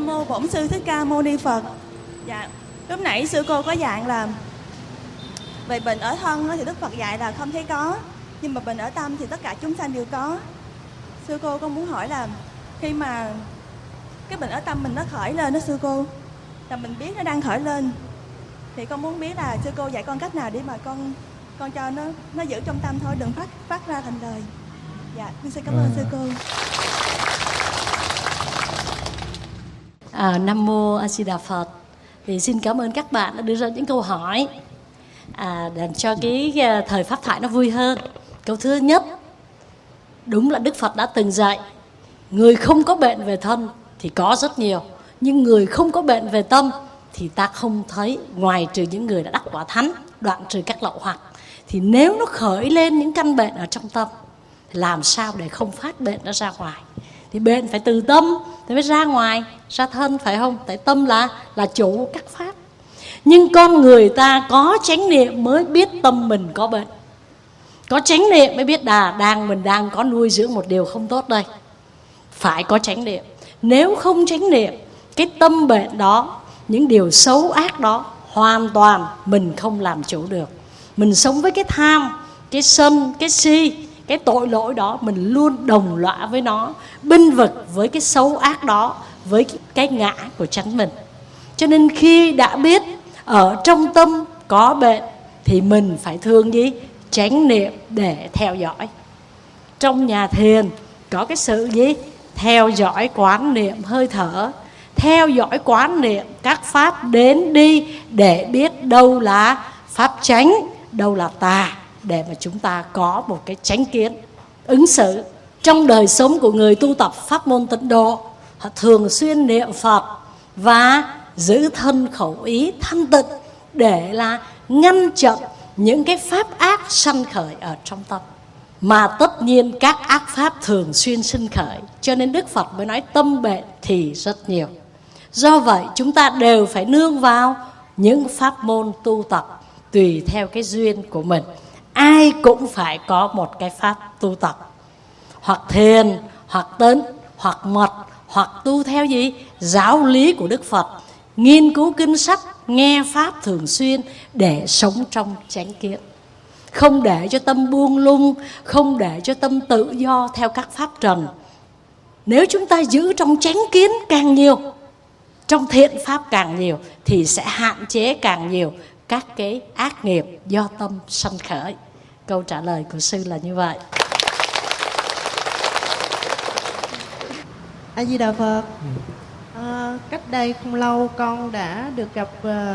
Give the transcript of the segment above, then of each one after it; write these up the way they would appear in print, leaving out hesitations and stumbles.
Nam mô Bổn Sư Thích Ca Mâu Ni Phật. Dạ, lúc nãy sư cô có dặn là về bệnh ở thân thì Đức Phật dạy là không thấy có, nhưng mà bệnh ở tâm thì tất cả chúng sanh đều có. Sư cô con muốn hỏi là khi mà cái bệnh ở tâm mình nó khởi lên đó sư cô, là mình biết nó đang khởi lên, thì con muốn biết là sư cô dạy con cách nào để mà con cho nó giữ trong tâm thôi, đừng phát ra thành lời. Dạ, xin cảm ơn sư cô. Nam mô A Di Đà Phật. Thì xin cảm ơn các bạn đã đưa ra những câu hỏi để cho cái thời pháp thoại nó vui hơn. Câu thứ nhất, đúng là Đức Phật đã từng dạy người không có bệnh về thân thì có rất nhiều, nhưng người không có bệnh về tâm thì ta không thấy, ngoài trừ những người đã đắc quả thánh, đoạn trừ các lậu hoặc. Thì nếu nó khởi lên những căn bệnh ở trong tâm, thì làm sao để không phát bệnh nó ra ngoài? Thì bệnh phải từ tâm thì mới ra ngoài, ra thân, phải không? Tại tâm là chủ các pháp. Nhưng con người ta có chánh niệm mới biết tâm mình có bệnh. Có chánh niệm mới biết mình đang có nuôi dưỡng một điều không tốt đây. Phải có chánh niệm. Nếu không chánh niệm, cái tâm bệnh đó, những điều xấu ác đó, hoàn toàn mình không làm chủ được. Mình sống với cái tham, cái sân, cái si, cái tội lỗi đó, mình luôn đồng lõa với nó, bênh vực với cái xấu ác đó, với cái ngã của chính mình. Cho nên khi đã biết ở trong tâm có bệnh thì mình phải thương gì? Chánh niệm để theo dõi. Trong nhà thiền có cái sự gì? Theo dõi quán niệm hơi thở, theo dõi quán niệm các pháp đến đi, để biết đâu là pháp chánh, đâu là tà, để mà chúng ta có một cái chánh kiến ứng xử. Trong đời sống của người tu tập pháp môn tịnh độ, họ thường xuyên niệm Phật và giữ thân khẩu ý thanh tịnh để là ngăn chặn những cái pháp ác sanh khởi ở trong tâm. Mà tất nhiên các ác pháp thường xuyên sinh khởi, cho nên Đức Phật mới nói tâm bệnh thì rất nhiều. Do vậy chúng ta đều phải nương vào những pháp môn tu tập tùy theo cái duyên của mình. Ai cũng phải có một cái pháp tu tập, hoặc thiền, hoặc tịnh, hoặc mật, hoặc tu theo gì? Giáo lý của Đức Phật, nghiên cứu kinh sách, nghe pháp thường xuyên để sống trong chánh kiến. Không để cho tâm buông lung, không để cho tâm tự do theo các pháp trần. Nếu chúng ta giữ trong chánh kiến càng nhiều, trong thiện pháp càng nhiều, thì sẽ hạn chế càng nhiều các cái ác nghiệp do tâm sanh khởi. Câu trả lời của sư là như vậy. A Di Đà Phật. Cách đây không lâu con đã được gặp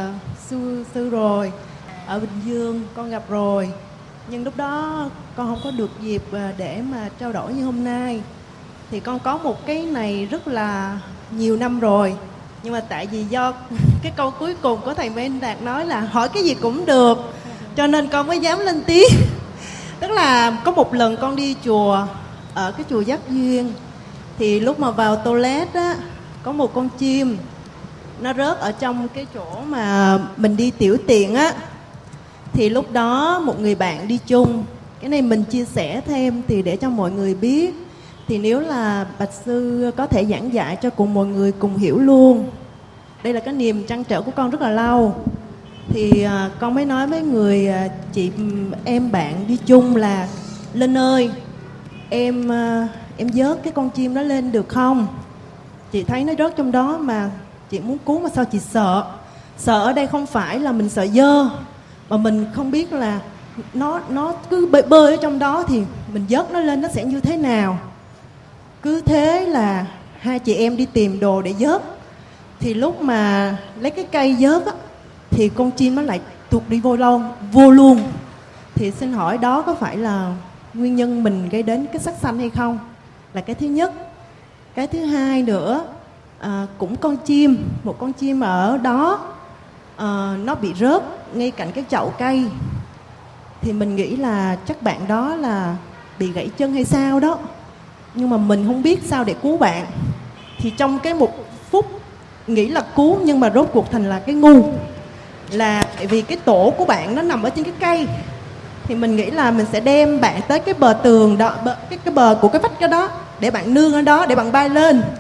sư rồi. Ở Bình Dương con gặp rồi, nhưng lúc đó con không có được dịp để mà trao đổi như hôm nay. Thì con có một cái này rất là nhiều năm rồi, nhưng mà tại vì do cái câu cuối cùng của thầy Men Đạt nói là hỏi cái gì cũng được, cho nên con mới dám lên tiếng. Tức là có một lần con đi chùa, ở cái chùa Giác Duyên, thì lúc mà vào toilet á, có một con chim nó rớt ở trong cái chỗ mà mình đi tiểu tiện á. Thì lúc đó một người bạn đi chung, cái này mình chia sẻ thêm thì để cho mọi người biết. Thì nếu là bạch sư có thể giảng dạy cho cùng mọi người cùng hiểu luôn. Đây là cái niềm trăn trở của con rất là lâu. Thì con mới nói với người chị em bạn đi chung là: Linh ơi, em vớt cái con chim đó lên được không? Chị thấy nó rớt trong đó mà chị muốn cứu mà sao chị sợ. Sợ ở đây không phải là mình sợ dơ, mà mình không biết là nó cứ bơi ở trong đó thì mình vớt nó lên nó sẽ như thế nào. Cứ thế là hai chị em đi tìm đồ để vớt. Thì lúc mà lấy cái cây vớt á, thì con chim nó lại tuột đi vô luôn. Thì xin hỏi đó có phải là nguyên nhân mình gây đến cái sắc sanh hay không? Là cái thứ nhất. Cái thứ hai nữa, cũng một con chim ở đó, nó bị rớt ngay cạnh cái chậu cây. Thì mình nghĩ là chắc bạn đó là bị gãy chân hay sao đó, nhưng mà mình không biết sao để cứu bạn. Thì trong cái một phút nghĩ là cứu, nhưng mà rốt cuộc thành là cái ngu. Là tại vì cái tổ của bạn nó nằm ở trên cái cây, thì mình nghĩ là mình sẽ đem bạn tới cái bờ tường đó, cái bờ của cái vách cái đó, để bạn nương ở đó, để bạn bay lên.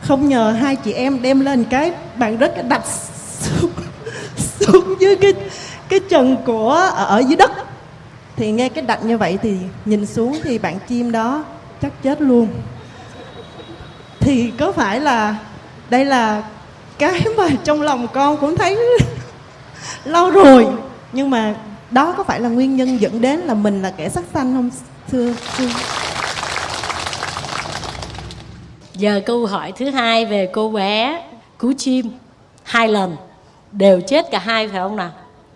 không nhờ hai chị em đem lên cái bàn đất đập xuống dưới cái chân của ở dưới đất. Thì nghe cái đạch như vậy thì nhìn xuống thì bạn chim đó chắc chết luôn. Thì có phải là đây là cái mà trong lòng con cũng thấy lâu rồi, nhưng mà đó có phải là nguyên nhân dẫn đến là mình là kẻ sát sanh không thưa? Giờ câu hỏi thứ hai về cô bé cú chim 2 lần đều chết cả hai, phải không nào?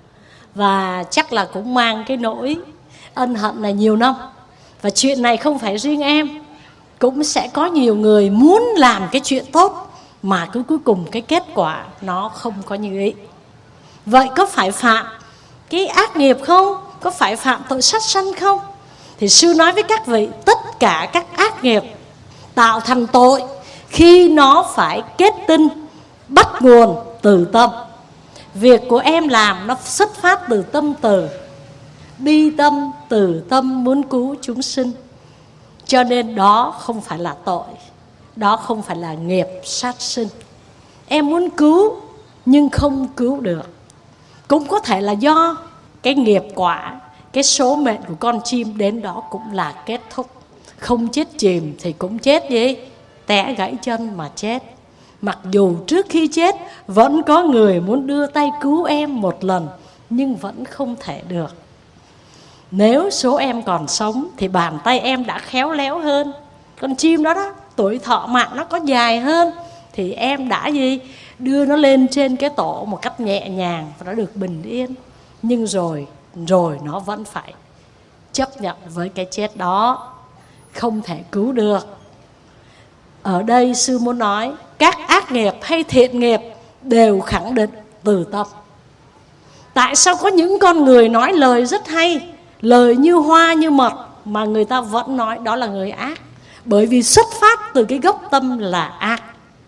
Và chắc là cũng mang cái nỗi ân hận này nhiều năm. Và chuyện này không phải riêng em, cũng sẽ có nhiều người muốn làm cái chuyện tốt mà cứ cuối cùng cái kết quả nó không có như ý. Vậy có phải phạm cái ác nghiệp không? Có phải phạm tội sát sanh không? Thì sư nói với các vị, tất cả các ác nghiệp tạo thành tội khi nó phải kết tinh, bắt nguồn từ tâm. Việc của em làm nó xuất phát từ tâm từ, bi tâm, từ tâm muốn cứu chúng sinh. Cho nên đó không phải là tội, đó không phải là nghiệp sát sinh. Em muốn cứu nhưng không cứu được. Cũng có thể là do cái nghiệp quả, cái số mệnh của con chim đến đó cũng là kết thúc. Không chết chìm thì cũng chết gì? Té gãy chân mà chết. Mặc dù trước khi chết vẫn có người muốn đưa tay cứu em một lần, nhưng vẫn không thể được. Nếu số em còn sống thì bàn tay em đã khéo léo hơn. Con chim đó đó, tuổi thọ mạng nó có dài hơn, thì em đã gì? Đưa nó lên trên cái tổ một cách nhẹ nhàng và nó được bình yên. Nhưng rồi nó vẫn phải chấp nhận với cái chết đó, không thể cứu được. Ở đây sư muốn nói các ác nghiệp hay thiện nghiệp đều khẳng định từ tâm. Tại sao có những con người nói lời rất hay, lời như hoa như mật, mà người ta vẫn nói đó là người ác? Bởi vì xuất phát từ cái gốc tâm là ác.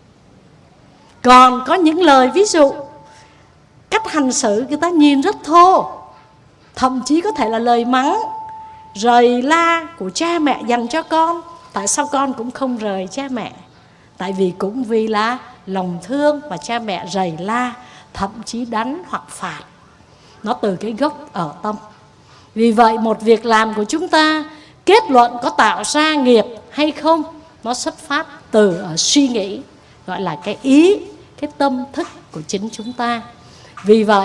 Còn có những lời ví dụ cách hành xử người ta nhìn rất thô, thậm chí có thể là lời mắng, rầy la của cha mẹ dành cho con. Tại sao con cũng không rời cha mẹ? Tại vì cũng vì là lòng thương mà cha mẹ rầy la, thậm chí đánh hoặc phạt. Nó từ cái gốc ở tâm. Vì vậy một việc làm của chúng ta, kết luận có tạo ra nghiệp hay không, nó xuất phát từ ở suy nghĩ, gọi là cái ý, cái tâm thức của chính chúng ta. Vì vậy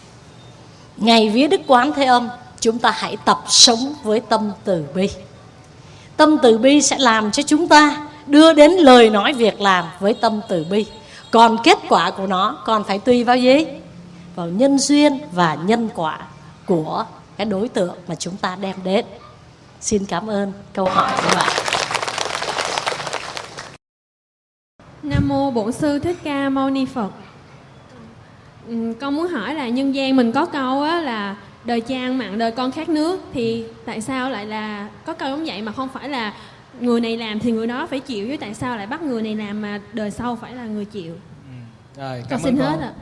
ngày vía Đức Quán Thế Âm, chúng ta hãy tập sống với tâm từ bi. Tâm từ bi sẽ làm cho chúng ta đưa đến lời nói việc làm với tâm từ bi. Còn kết quả của nó còn phải tùy vào gì? Vào nhân duyên và nhân quả của cái đối tượng mà chúng ta đem đến. Xin cảm ơn câu hỏi của bạn. Nam mô Bổn Sư Thích Ca Mâu Ni Phật. Con muốn hỏi là nhân gian mình có câu á là đời cha ăn mặn đời con khát nước, thì tại sao lại là có câu giống vậy mà không phải là người này làm thì người đó phải chịu, với tại sao lại bắt người này làm mà đời sau phải là người chịu? Rồi, con xin hết ạ.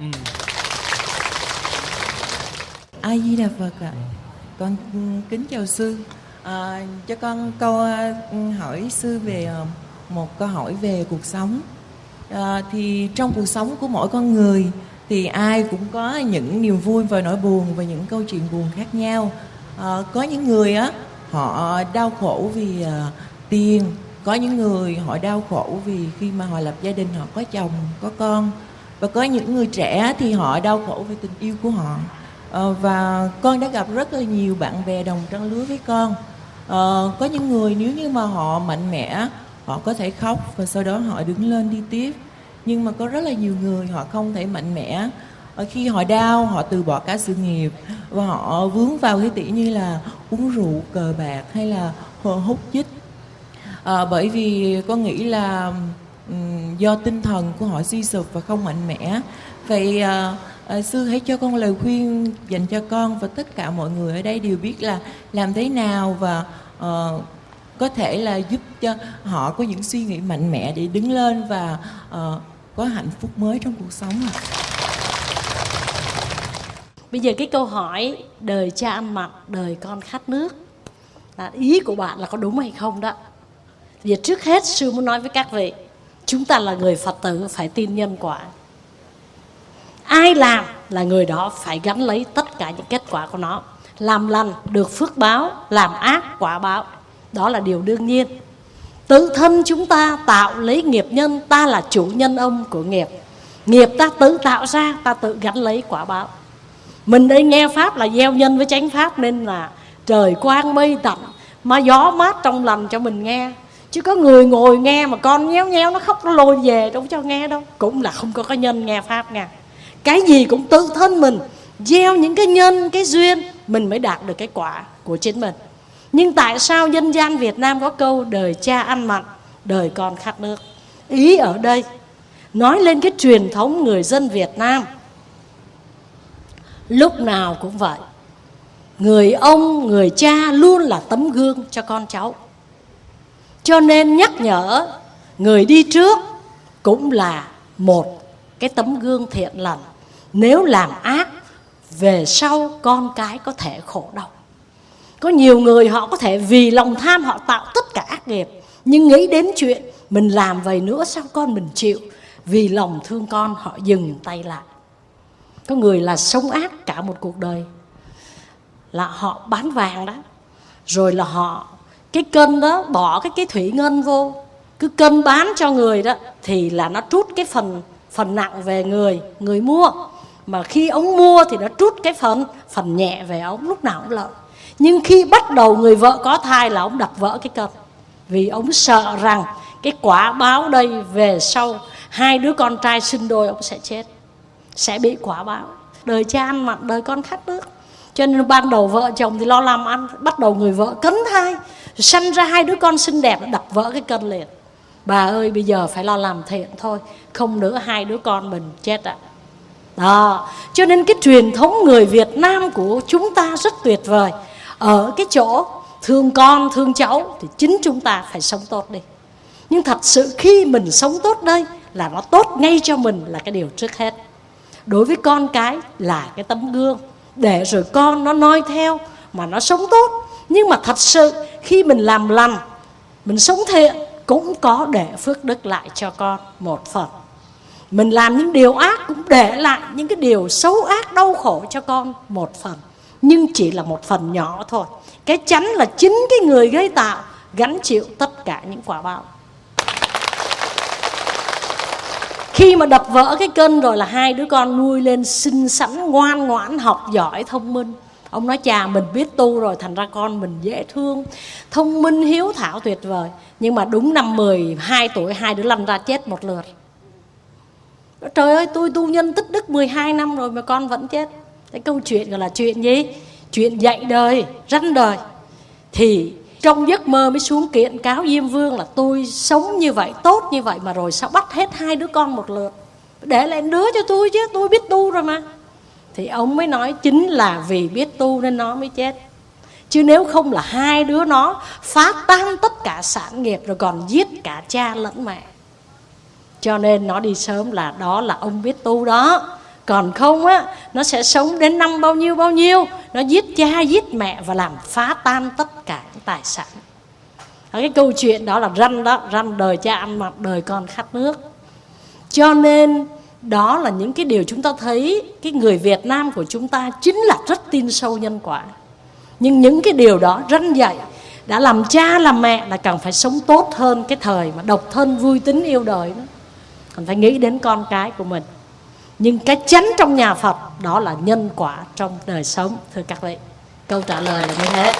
A Di Đà Phật ạ. Con kính chào sư. Cho con câu hỏi sư về một câu hỏi về cuộc sống. Thì trong cuộc sống của mỗi con người thì ai cũng có những niềm vui và nỗi buồn và những câu chuyện buồn khác nhau. Có những người á họ đau khổ vì tiền, có những người họ đau khổ vì khi mà họ lập gia đình họ có chồng có con, và có những người trẻ thì họ đau khổ vì tình yêu của họ. Và con đã gặp rất là nhiều bạn bè đồng trang lứa với con. Có những người nếu như mà họ mạnh mẽ, họ có thể khóc và sau đó họ đứng lên đi tiếp. Nhưng mà có rất là nhiều người họ không thể mạnh mẽ. Khi họ đau, họ từ bỏ cả sự nghiệp và họ vướng vào cái tỉ như là uống rượu, cờ bạc hay là hút chích. Bởi vì con nghĩ là do tinh thần của họ suy sụp và không mạnh mẽ. Vậy sư hãy cho con lời khuyên dành cho con và tất cả mọi người ở đây đều biết là làm thế nào và có thể là giúp cho họ có những suy nghĩ mạnh mẽ để đứng lên và có hạnh phúc mới trong cuộc sống. Bây giờ cái câu hỏi đời cha ăn mặn, đời con khát nước, là ý của bạn là có đúng hay không đó. Vì trước hết sư muốn nói với các vị, chúng ta là người Phật tử phải tin nhân quả. Ai làm là người đó phải gánh lấy tất cả những kết quả của nó. Làm lành được phước báo, làm ác quả báo. Đó là điều đương nhiên. Tự thân chúng ta tạo lấy nghiệp nhân, ta là chủ nhân ông của nghiệp. Nghiệp ta tự tạo ra, ta tự gánh lấy quả báo. Mình đây nghe Pháp là gieo nhân với chánh Pháp, nên là trời quang mây tạnh, mà gió mát trong lành cho mình nghe. Chứ có người ngồi nghe mà con nhéo nhéo nó khóc nó lôi về, đâu cho nghe đâu. Cũng là không có cái nhân nghe Pháp nha. Cái gì cũng tự thân mình gieo những cái nhân, cái duyên, mình mới đạt được cái quả của chính mình. Nhưng tại sao dân gian Việt Nam có câu đời cha ăn mặn, đời con khát nước? Ý ở đây nói lên cái truyền thống người dân Việt Nam. Lúc nào cũng vậy, người ông, người cha luôn là tấm gương cho con cháu. Cho nên nhắc nhở người đi trước cũng là một cái tấm gương thiện lành. Nếu làm ác, về sau con cái có thể khổ đau. Có nhiều người họ có thể vì lòng tham họ tạo tất cả ác nghiệp, nhưng nghĩ đến chuyện mình làm vậy nữa sao con mình chịu, vì lòng thương con họ dừng tay lại. Có người là sống ác cả một cuộc đời, là họ bán vàng đó, rồi là họ cái cân đó bỏ cái thủy ngân vô, cứ cân bán cho người đó thì là nó trút cái phần nặng về người mua. Mà khi ông mua thì nó trút cái phần nhẹ về ông, lúc nào cũng lợi. Nhưng khi bắt đầu người vợ có thai là ông đập vỡ cái cân, vì ông sợ rằng cái quả báo đây về sau 2 đứa con trai sinh đôi ông sẽ chết, sẽ bị quả báo. Đời cha ăn mặn, đời con khát nước. Cho nên ban đầu vợ chồng thì lo làm ăn, bắt đầu người vợ cấn thai, sanh ra 2 đứa con xinh đẹp, đập vỡ cái cân liền. Bà ơi, bây giờ phải lo làm thiện thôi, không nữa 2 đứa con mình chết ạ. Đó, cho nên cái truyền thống người Việt Nam của chúng ta rất tuyệt vời. Ở cái chỗ thương con, thương cháu thì chính chúng ta phải sống tốt đi. Nhưng thật sự khi mình sống tốt đây là nó tốt ngay cho mình là cái điều trước hết. Đối với con cái là cái tấm gương, để rồi con nó noi theo mà nó sống tốt. Nhưng mà thật sự khi mình làm lành, mình sống thiện cũng có để phước đức lại cho con một phần. Mình làm những điều ác cũng để lại những cái điều xấu ác đau khổ cho con một phần. Nhưng chỉ là một phần nhỏ thôi. Cái chắn là chính cái người gây tạo gánh chịu tất cả những quả báo. Khi mà đập vỡ cái cân rồi là 2 đứa con nuôi lên xinh xắn, ngoan ngoãn, học giỏi, thông minh. Ông nói chà, mình biết tu rồi, thành ra con mình dễ thương, thông minh, hiếu thảo, tuyệt vời. Nhưng mà đúng năm 12 tuổi 2 đứa lăn ra chết một lượt. Trời ơi, tôi tu nhân tích đức 12 năm rồi mà con vẫn chết. Cái câu chuyện gọi là chuyện gì? Chuyện dạy đời, răn đời. Thì trong giấc mơ mới xuống kiện cáo Diêm Vương là tôi sống như vậy, tốt như vậy mà rồi sao bắt hết 2 đứa con một lượt, để lại đứa cho tôi chứ, tôi biết tu rồi mà. Thì ông mới nói chính là vì biết tu nên nó mới chết. Chứ nếu không là 2 đứa nó phá tan tất cả sản nghiệp rồi còn giết cả cha lẫn mẹ. Cho nên nó đi sớm là đó là ông biết tu đó. Còn không á, nó sẽ sống đến năm bao nhiêu, nó giết cha giết mẹ và làm phá tan tất cả những tài sản. Cái câu chuyện đó là răn đời cha ăn mặn, đời con khát nước. Cho nên đó là những cái điều chúng ta thấy cái người Việt Nam của chúng ta chính là rất tin sâu nhân quả. Nhưng những cái điều đó răn dạy đã làm cha làm mẹ là cần phải sống tốt hơn cái thời mà độc thân vui tính yêu đời đó. Còn phải nghĩ đến con cái của mình. Nhưng cái chánh trong nhà Phật đó là nhân quả trong đời sống. Thưa các vị, câu trả lời là như thế.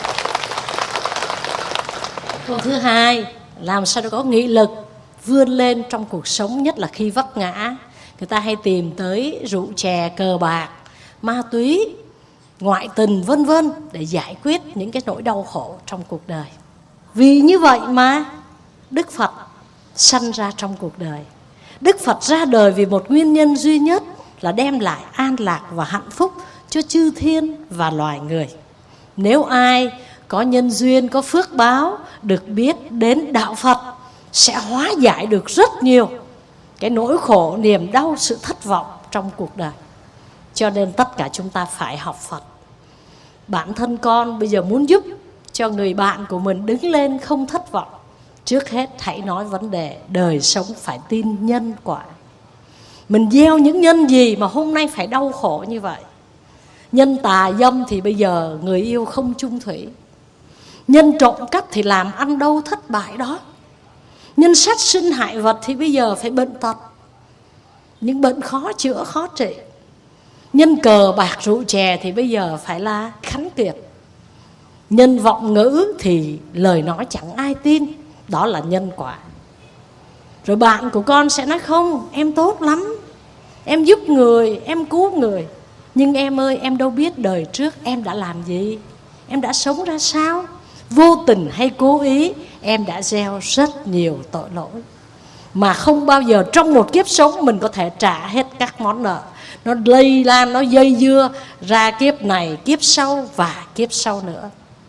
Câu thứ hai, làm sao để có nghị lực vươn lên trong cuộc sống, nhất là khi vấp ngã. Người ta hay tìm tới rượu chè, cờ bạc, ma túy, ngoại tình vân vân để giải quyết những cái nỗi đau khổ trong cuộc đời. Vì như vậy mà Đức Phật sanh ra trong cuộc đời. Đức Phật ra đời vì một nguyên nhân duy nhất là đem lại an lạc và hạnh phúc cho chư thiên và loài người. Nếu ai có nhân duyên, có phước báo, được biết đến đạo Phật sẽ hóa giải được rất nhiều cái nỗi khổ, niềm đau, sự thất vọng trong cuộc đời. Cho nên tất cả chúng ta phải học Phật. Bản thân con bây giờ muốn giúp cho người bạn của mình đứng lên không thất vọng, Trước hết hãy nói vấn đề đời sống phải tin nhân quả. Mình gieo những nhân gì mà hôm nay phải đau khổ như vậy? Nhân tà dâm thì bây giờ người yêu không chung thủy. Nhân trộm cắp thì làm ăn đâu thất bại đó. Nhân sát sinh hại vật thì bây giờ phải bệnh tật, những bệnh khó chữa khó trị. Nhân cờ bạc rượu chè thì bây giờ phải là khánh kiệt. Nhân vọng ngữ thì lời nói chẳng ai tin. Đó là nhân quả. Rồi bạn của con sẽ nói không, em tốt lắm, em giúp người, em cứu người. Nhưng em ơi, em đâu biết đời trước em đã làm gì, em đã sống ra sao. Vô tình hay cố ý, em đã gieo rất nhiều tội lỗi mà không bao giờ trong một kiếp sống mình có thể trả hết các món nợ. Nó lây lan, nó dây dưa ra kiếp này, kiếp sau và kiếp sau nữa.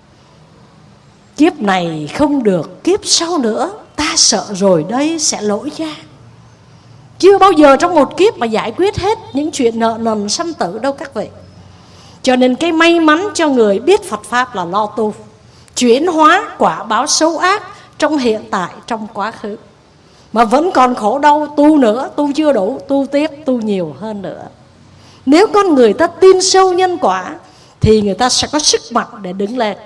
Kiếp này không được, kiếp sau nữa ta sợ rồi đây sẽ lỗi ra. Chưa bao giờ trong một kiếp mà giải quyết hết những chuyện nợ nần sanh tử đâu các vị. Cho nên cái may mắn cho người biết Phật Pháp là lo tu, chuyển hóa quả báo xấu ác trong hiện tại, trong quá khứ. Mà vẫn còn khổ đau, tu nữa, tu chưa đủ, tu tiếp, tu nhiều hơn nữa. Nếu con người ta tin sâu nhân quả thì người ta sẽ có sức mạnh để đứng lên.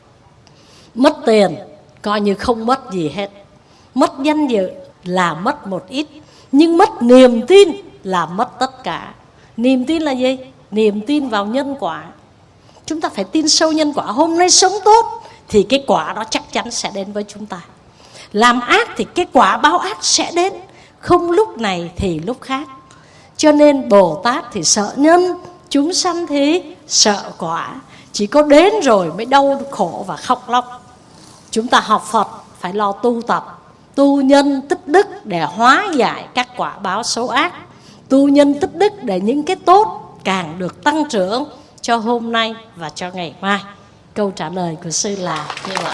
Mất tiền coi như không mất gì hết, mất danh dự là mất một ít, nhưng mất niềm tin là mất tất cả. Niềm tin là gì? Niềm tin vào nhân quả. Chúng ta phải tin sâu nhân quả. Hôm nay sống tốt thì cái quả đó chắc chắn sẽ đến với chúng ta. Làm ác thì cái quả báo ác sẽ đến, không lúc này thì lúc khác. Cho nên Bồ Tát thì sợ nhân, chúng sanh thì sợ quả. Chỉ có đến rồi mới đau khổ và khóc lóc. Chúng ta học Phật phải lo tu tập, tu nhân tích đức để hóa giải các quả báo xấu ác. Tu nhân tích đức để những cái tốt càng được tăng trưởng cho hôm nay và cho ngày mai. Câu trả lời của sư là như vậy.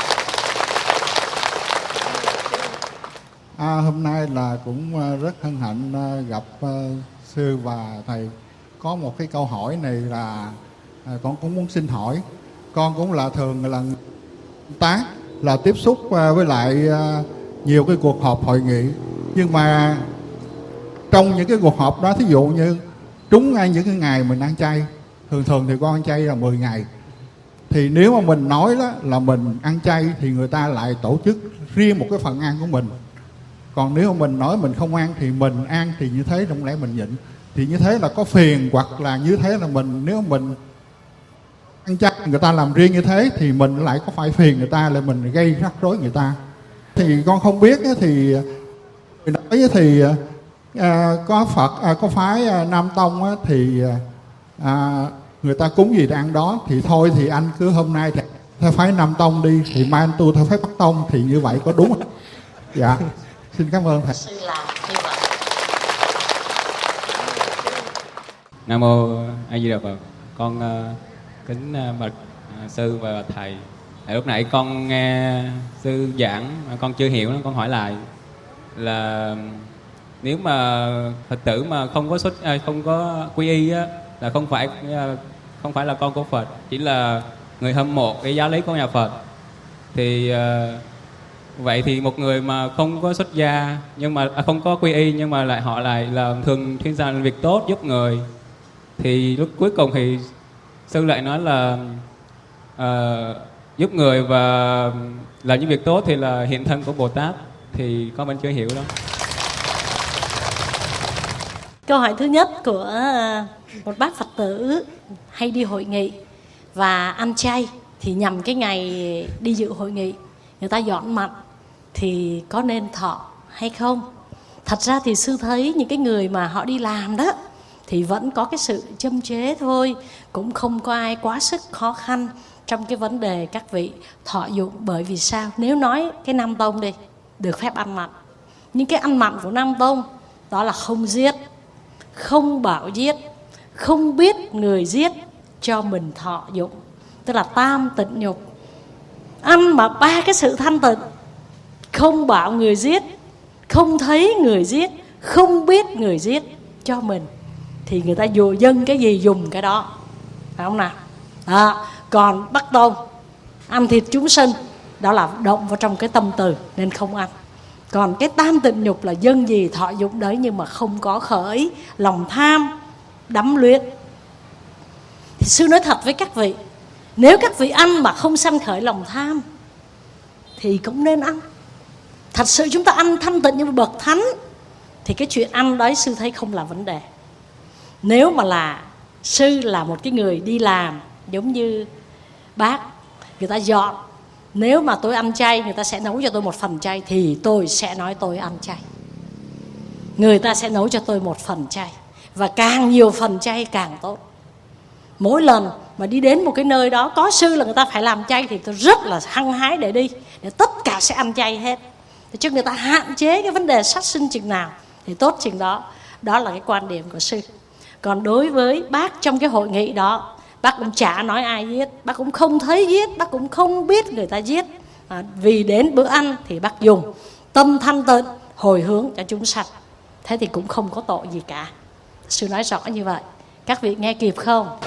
Hôm nay là cũng rất hân hạnh gặp sư và thầy. Có một cái câu hỏi này là con cũng muốn xin hỏi. Con cũng là thường là tác là tiếp xúc với lại nhiều cái cuộc họp hội nghị, nhưng mà trong những cái cuộc họp đó, thí dụ như trúng ngay những cái ngày mình ăn chay, thường thì con ăn chay là 10 ngày, thì nếu mà mình nói đó là mình ăn chay thì người ta lại tổ chức riêng một cái phần ăn của mình. Còn nếu mà mình nói mình không ăn thì mình ăn, thì như thế không lẽ mình nhịn, thì như thế là có phiền, hoặc là như thế là mình, nếu mình ăn chay người ta làm riêng như thế thì mình lại có phải phiền người ta, lại mình gây rắc rối người ta. Thì con không biết thì người nói thì có Phật có phái Nam Tông thì người ta cúng gì để ăn đó, thì thôi thì anh cứ hôm nay thì theo phái Nam Tông đi, thì mai anh tu theo phái Bắc Tông, thì như vậy có đúng không? Dạ, xin cảm ơn thầy. Nam mô A Di Đà Phật. Con kính bạch sư và thầy. Lúc nãy con nghe sư giảng, con chưa hiểu nên con hỏi lại là nếu mà Phật tử mà không có quy y á, là không phải là con của Phật, chỉ là người hâm mộ cái giáo lý của nhà Phật. Thì vậy thì một người mà không có xuất gia nhưng mà không có quy y, nhưng mà họ lại là thường xuyên làm việc tốt giúp người, thì lúc cuối cùng thì sư lại nói là giúp người và làm những việc tốt thì là hiện thân của Bồ Tát, thì con vẫn chưa hiểu đó. Câu hỏi thứ nhất của một bác Phật tử hay đi hội nghị và ăn chay, thì nhằm cái ngày đi dự hội nghị người ta dọn mặn thì có nên thọ hay không? Thật ra thì sư thấy những cái người mà họ đi làm đó thì vẫn có cái sự châm chế thôi, cũng không có ai quá sức khó khăn trong cái vấn đề các vị thọ dụng. Bởi vì sao? Nếu nói cái Nam Tông đi, được phép ăn mặn, nhưng cái ăn mặn của Nam Tông đó là không giết, không bảo giết, không biết người giết cho mình thọ dụng, tức là tam tịnh nhục. Ăn mà ba cái sự thanh tịnh, không bảo người giết, không thấy người giết, không biết người giết cho mình, thì người ta dù dâng cái gì dùng cái đó, phải không nào? Còn Bắc Tông ăn thịt chúng sinh, đó là động vào trong cái tâm từ nên không ăn. Còn cái tam tịnh nhục là dân gì thọ dụng đấy, nhưng mà không có khởi lòng tham đắm luyện. Thì sư nói thật với các vị, nếu các vị ăn mà không sanh khởi lòng tham thì cũng nên ăn. Thật sự chúng ta ăn thanh tịnh như bậc thánh thì cái chuyện ăn đấy sư thấy không là vấn đề. Nếu mà là sư là một cái người đi làm, giống như bác, người ta dọn, nếu mà tôi ăn chay, người ta sẽ nấu cho tôi một phần chay thì tôi sẽ nói tôi ăn chay. Người ta sẽ nấu cho tôi một phần chay, và càng nhiều phần chay càng tốt. Mỗi lần mà đi đến một cái nơi đó có sư là người ta phải làm chay thì tôi rất là hăng hái để đi, để tất cả sẽ ăn chay hết. Để cho người ta hạn chế cái vấn đề sát sinh chừng nào thì tốt chừng đó. Đó là cái quan điểm của sư. Còn đối với bác trong cái hội nghị đó, bác cũng chả nói ai giết, bác cũng không thấy giết, bác cũng không biết người ta giết. Vì đến bữa ăn thì bác dùng tâm thanh tịnh hồi hướng cho chúng sanh. Thế thì cũng không có tội gì cả. Sư nói rõ như vậy. Các vị nghe kịp không?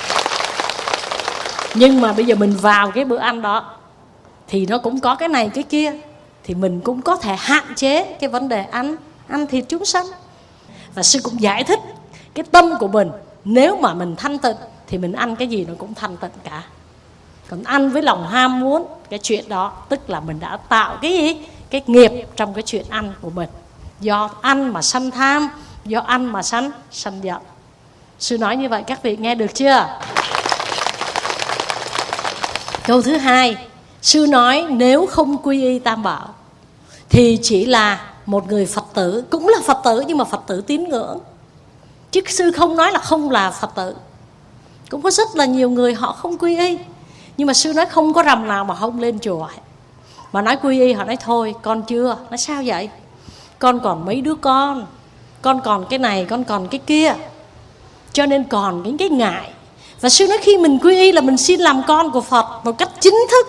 Nhưng mà bây giờ mình vào cái bữa ăn đó thì nó cũng có cái này cái kia, thì mình cũng có thể hạn chế cái vấn đề ăn thịt chúng sanh. Và sư cũng giải thích cái tâm của mình, nếu mà mình thanh tịnh thì mình ăn cái gì nó cũng thanh tịnh cả. Còn ăn với lòng ham muốn, cái chuyện đó tức là mình đã tạo cái gì? Cái nghiệp trong cái chuyện ăn của mình. Do ăn mà sanh tham, do ăn mà sanh giận. Sư nói như vậy các vị nghe được chưa? Câu thứ hai, sư nói nếu không quy y Tam Bảo thì chỉ là một người Phật tử, cũng là Phật tử nhưng mà Phật tử tín ngưỡng. Chứ sư không nói là không là Phật tử. Cũng có rất là nhiều người họ không quy y, nhưng mà sư nói không có rằm nào mà không lên chùa. Mà nói quy y họ nói thôi con chưa. Nói sao vậy? Con còn mấy đứa con còn cái này, con còn cái kia, cho nên còn những cái ngại. Và sư nói khi mình quy y là mình xin làm con của Phật một cách chính thức,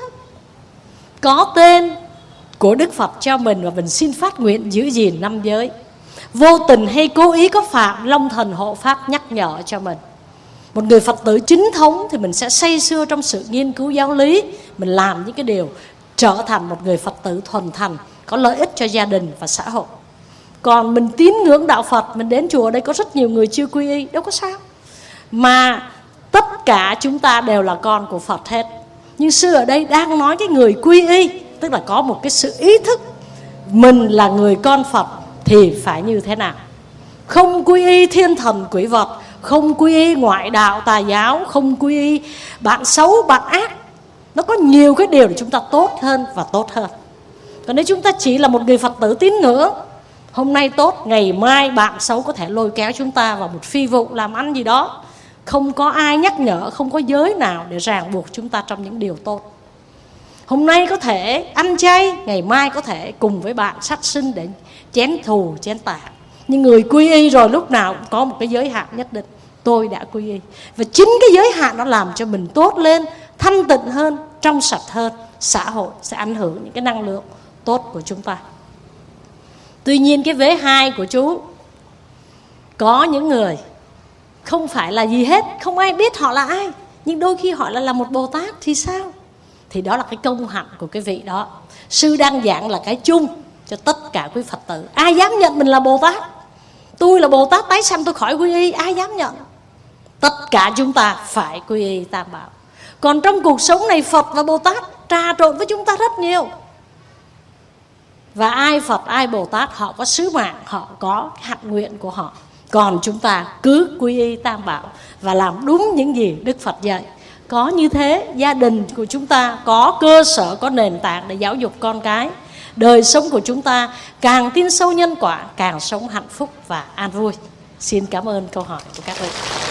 có tên của Đức Phật cho mình, và mình xin phát nguyện giữ gìn 5 giới. Vô tình hay cố ý có phạm, Long Thần hộ pháp nhắc nhở cho mình. Một người Phật tử chính thống thì mình sẽ say sưa trong sự nghiên cứu giáo lý, mình làm những cái điều trở thành một người Phật tử thuần thành, có lợi ích cho gia đình và xã hội. Còn mình tín ngưỡng đạo Phật, mình đến chùa đây có rất nhiều người chưa quy y, đâu có sao. Mà tất cả chúng ta đều là con của Phật hết. Nhưng sư ở đây đang nói cái người quy y, tức là có một cái sự ý thức mình là người con Phật thì phải như thế nào. Không quy y thiên thần quỷ vật, không quy y ngoại đạo tà giáo, không quy y bạn xấu bạn ác. Nó có nhiều cái điều để chúng ta tốt hơn và tốt hơn. Còn nếu chúng ta chỉ là một người Phật tử tín ngưỡng, hôm nay tốt, ngày mai bạn xấu có thể lôi kéo chúng ta vào một phi vụ làm ăn gì đó. Không có ai nhắc nhở, không có giới nào để ràng buộc chúng ta trong những điều tốt. Hôm nay có thể ăn chay, ngày mai có thể cùng với bạn sát sinh để chén thù, chén tà. Nhưng người quy y rồi lúc nào cũng có một cái giới hạn nhất định. Tôi đã quy y. Và chính cái giới hạn nó làm cho mình tốt lên, thanh tịnh hơn, trong sạch hơn. Xã hội sẽ ảnh hưởng những cái năng lượng tốt của chúng ta. Tuy nhiên cái vế 2 của chú, có những người không phải là gì hết, không ai biết họ là ai, nhưng đôi khi họ lại là một Bồ Tát thì sao? Thì đó là cái công hạnh của cái vị đó. Sư đang giảng là cái chung cho tất cả quý Phật tử. Ai dám nhận mình là Bồ Tát? Tôi là Bồ Tát tái sanh tôi khỏi quy y, ai dám nhận? Tất cả chúng ta phải quy y Tam Bảo. Còn trong cuộc sống này Phật và Bồ Tát trà trộn với chúng ta rất nhiều. Và ai Phật ai Bồ Tát họ có sứ mạng, họ có hạnh nguyện của họ. Còn chúng ta cứ quy y Tam Bảo và làm đúng những gì Đức Phật dạy. Có như thế gia đình của chúng ta có cơ sở, có nền tảng để giáo dục con cái. Đời sống của chúng ta càng tin sâu nhân quả, càng sống hạnh phúc và an vui. Xin cảm ơn câu hỏi của các vị.